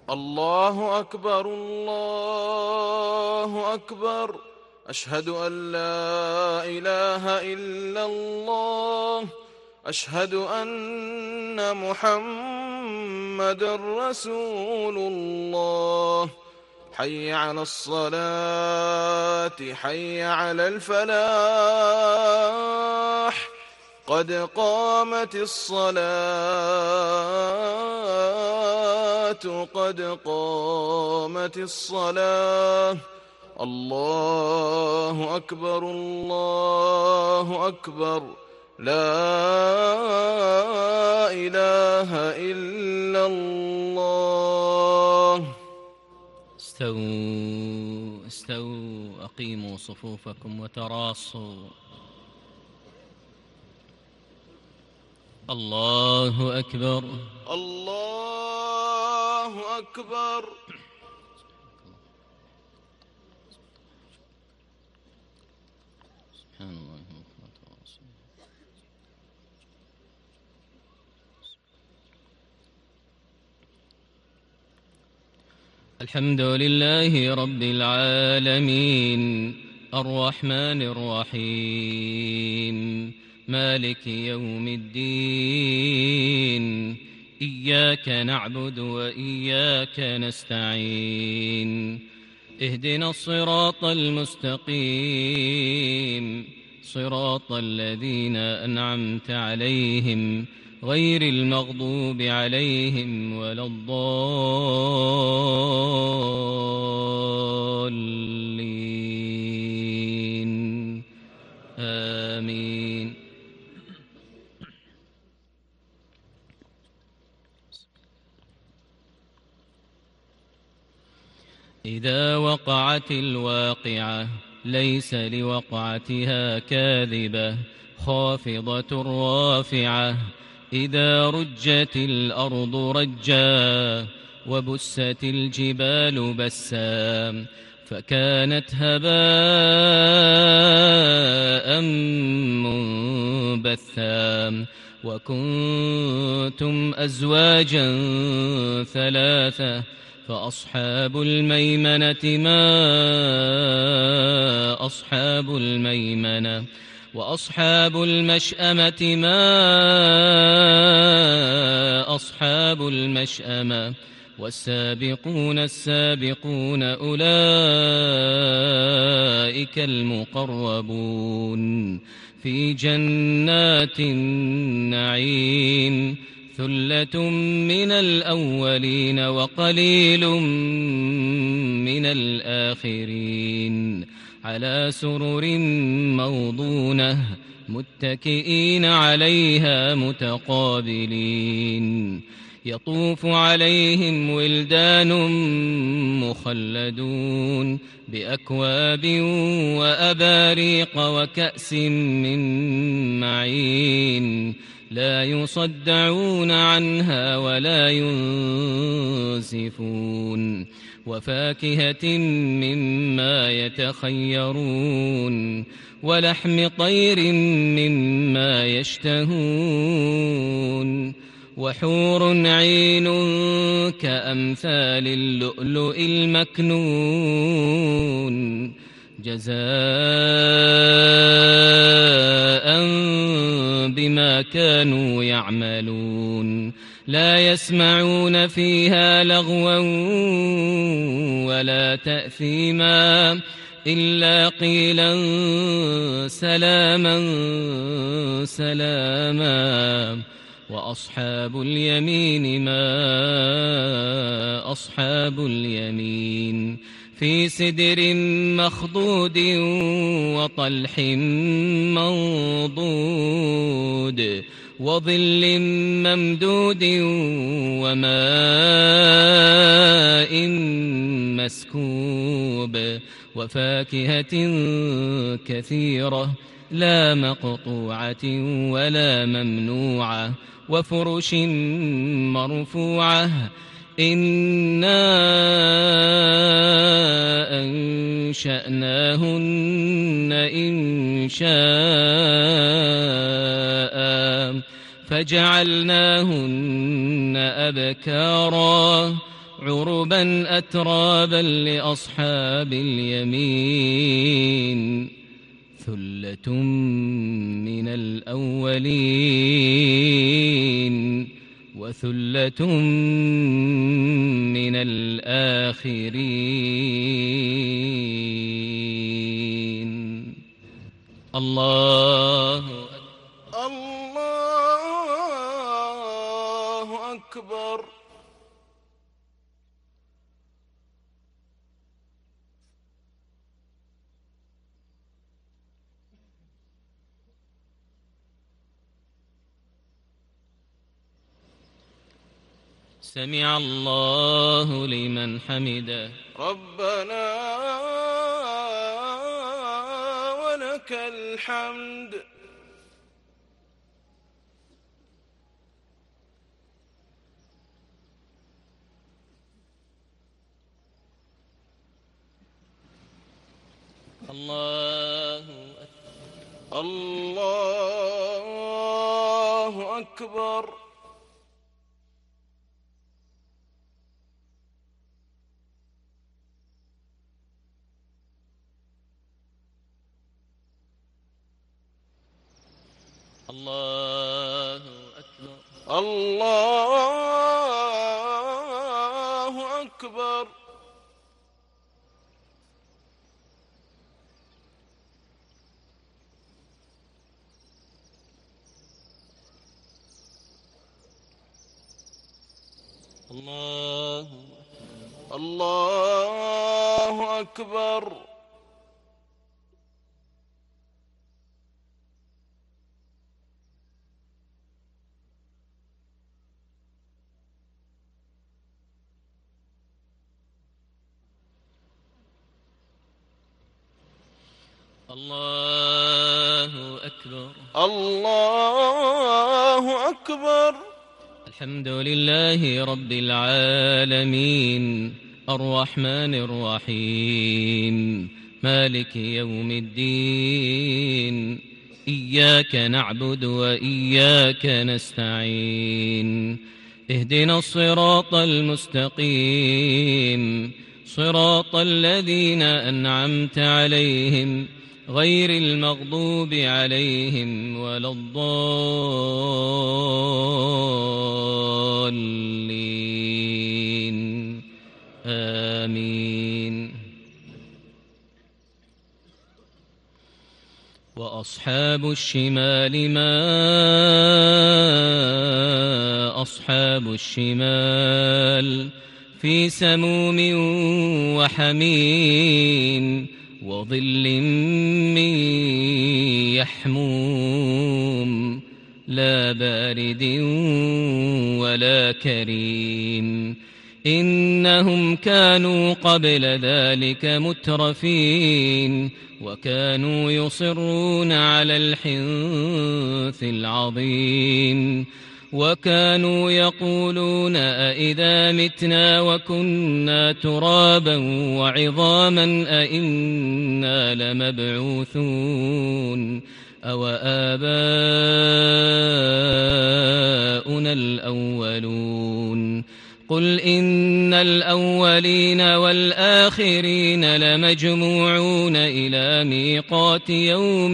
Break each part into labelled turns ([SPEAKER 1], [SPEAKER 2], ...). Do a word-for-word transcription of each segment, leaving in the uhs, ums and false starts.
[SPEAKER 1] الله أكبر الله أكبر. أشهد أن لا إله إلا الله. أشهد أن محمدًا رسول الله. حي على الصلاة حي على الفلاح. قد قامت الصلاة قد قامت الصلاة. الله أكبر الله أكبر. لا إله إلا الله.
[SPEAKER 2] استووا استووا أقيموا صفوفكم وتراصوا. الله أكبر
[SPEAKER 1] الله أكبر.
[SPEAKER 2] سبحان الله. الحمد لله رب العالمين الرحمن الرحيم مالك يوم الدين. إياك نعبد وإياك نستعين. اهدنا الصراط المستقيم صراط الذين أنعمت عليهم غير المغضوب عليهم ولا الضالين. آمين. إذا وقعت الواقعة ليس لوقعتها كاذبة خافضة رافعة. إذا رجت الأرض رجا وبست الجبال بسا فكانت هباء منبثا. وكنتم أزواجا ثلاثة فأصحاب الميمنة ما أصحاب الميمنة. وأصحاب المشأمة ما أصحاب المشأمة. والسابقون السابقون أولئك المقربون في جنات النعيم. ثلة من الأولين وقليل من الآخرين. على سرر موضونة متكئين عليها متقابلين. يطوف عليهم ولدان مخلدون بأكواب وأباريق وكأس من معين. لا يصدعون عنها ولا ينزفون. وفاكهة مما يتخيرون. ولحم طير مما يشتهون. وحور عين كأمثال اللؤلؤ المكنون جزاء بما كانوا يعملون. لا يسمعون فيها لغوا ولا تأثيما إلا قيلا سلاما سلاما. وأصحاب اليمين ما أصحاب اليمين. في سدر مخضود وطلح منضود وظل ممدود وماء مسكوب. وفاكهة كثيرة لا مقطوعة ولا ممنوعة. وفرش مرفوعة. إنا أنشأناهن إنشاء فجعلناهن أبكارا عربا أترابا لأصحاب اليمين ثلة من الأولين وثلة من الآخرين. الله
[SPEAKER 1] الله أكبر.
[SPEAKER 2] سمع الله لمن حمده.
[SPEAKER 1] ربنا ولك الحمد.
[SPEAKER 2] الله أكبر.
[SPEAKER 1] الله أكبر.
[SPEAKER 2] الله أكبر.
[SPEAKER 1] الله أكبر.
[SPEAKER 2] الله
[SPEAKER 1] الله أكبر.
[SPEAKER 2] الله أكبر.
[SPEAKER 1] الله أكبر.
[SPEAKER 2] الحمد لله رب العالمين الرحمن الرحيم مالك يوم الدين إياك نعبد وإياك نستعين اهدنا الصراط المستقيم صراط الذين أنعمت عليهم غير المغضوب عليهم ولا الضالين آمين. وأصحاب الشمال ما أصحاب الشمال في سموم وحميم وظل من يحموم لا بارد ولا كريم إنهم كانوا قبل ذلك مترفين وكانوا يصرون على الحنث العظيم وكانوا يقولون أئذا متنا وكنا ترابا وعظاما أئنا لمبعوثون أو آباؤنا الأولون قل إن الأولين والآخرين لمجموعون إلى ميقات يوم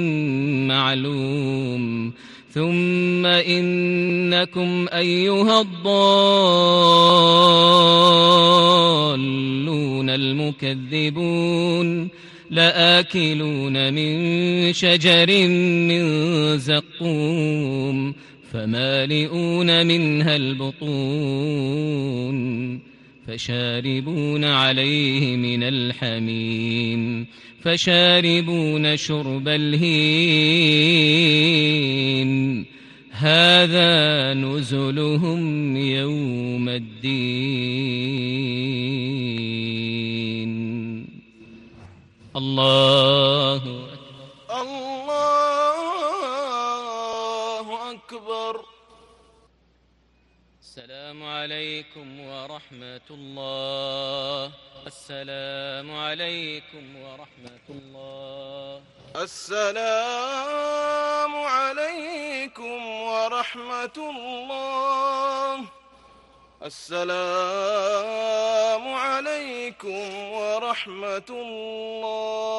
[SPEAKER 2] معلوم ثم إنكم أيها الضالون المكذبون لآكلون من شجر من زقوم فمالئون منها البطون فشاربون عليه من الحميم فشاربون شرب الهيم هذا نزلهم يوم الدين. الله
[SPEAKER 1] الله أكبر.
[SPEAKER 2] السلام عليكم ورحمة الله. السلام عليكم ورحمة الله.
[SPEAKER 1] السلام عليكم ورحمة الله. السلام عليكم ورحمة الله.